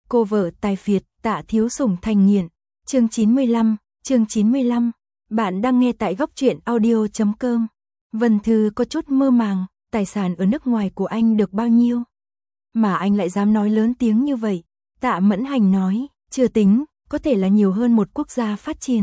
Cô vợ tài phiệt, Tạ Thiếu Sủng thành nghiện. Chương 95. Bạn đang nghe tại góc truyện audio.com. Vân Thư có chút mơ màng, tài sản ở nước ngoài của anh được bao nhiêu? Mà anh lại dám nói lớn tiếng như vậy. Tạ Mẫn Hành nói, chưa tính, có thể là nhiều hơn một quốc gia phát triển.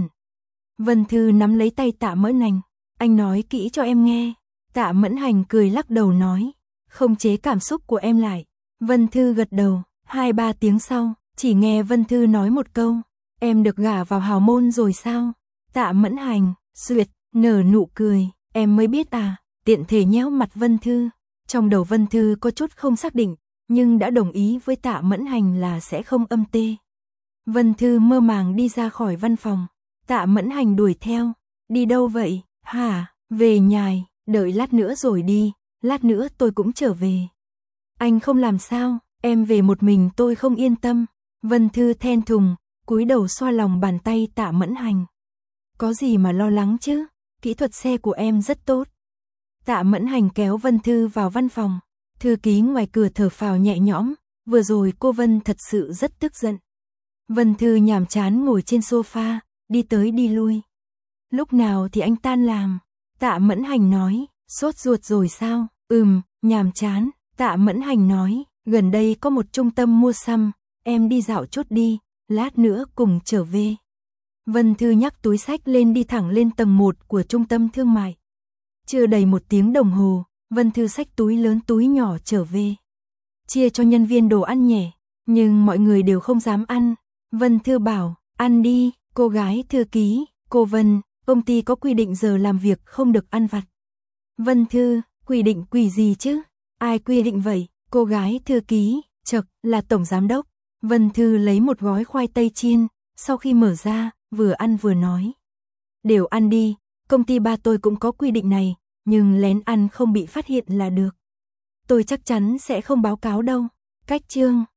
Vân Thư nắm lấy tay Tạ Mẫn Hành, anh nói kỹ cho em nghe. Tạ Mẫn Hành cười lắc đầu nói, không chế cảm xúc của em lại. Vân Thư gật đầu, 2-3 tiếng sau, chỉ nghe Vân Thư nói một câu, em được gả vào hào môn rồi sao? Tạ Mẫn Hành, duyệt, nở nụ cười, em mới biết à, tiện thể nhéo mặt Vân Thư. Trong đầu Vân Thư có chút không xác định, nhưng đã đồng ý với Tạ Mẫn Hành là sẽ không âm tê. Vân Thư mơ màng đi ra khỏi văn phòng, Tạ Mẫn Hành đuổi theo, đi đâu vậy, hả, về nhài, đợi lát nữa rồi đi, lát nữa tôi cũng trở về. Anh không làm sao, em về một mình tôi không yên tâm. Vân Thư thẹn thùng, cúi đầu xoa lòng bàn tay Tạ Mẫn Hành. Có gì mà lo lắng chứ, kỹ thuật xe của em rất tốt. Tạ Mẫn Hành kéo Vân Thư vào văn phòng, thư ký ngoài cửa thở phào nhẹ nhõm, vừa rồi cô Vân thật sự rất tức giận. Vân Thư nhàm chán ngồi trên sofa, đi tới đi lui. Lúc nào thì anh tan làm? Tạ Mẫn Hành nói, sốt ruột rồi sao? Nhàm chán. Tạ Mẫn Hành nói, gần đây có một trung tâm mua sắm, em đi dạo chút đi, lát nữa cùng trở về. Vân Thư nhắc túi xách lên đi thẳng lên tầng 1 của trung tâm thương mại. Chưa đầy 1 tiếng đồng hồ, Vân Thư xách túi lớn túi nhỏ trở về. Chia cho nhân viên đồ ăn nhẹ, nhưng mọi người đều không dám ăn. Vân Thư bảo, ăn đi, cô gái thư ký, cô Vân, công ty có quy định giờ làm việc không được ăn vặt. Vân Thư, quy định quỷ gì chứ? Ai quy định vậy? Cô gái thư ký, chậc, là tổng giám đốc. Vân Thư lấy một gói khoai tây chiên, sau khi mở ra, vừa ăn vừa nói. Đều ăn đi, công ty ba tôi cũng có quy định này, nhưng lén ăn không bị phát hiện là được. Tôi chắc chắn sẽ không báo cáo đâu. Cách chương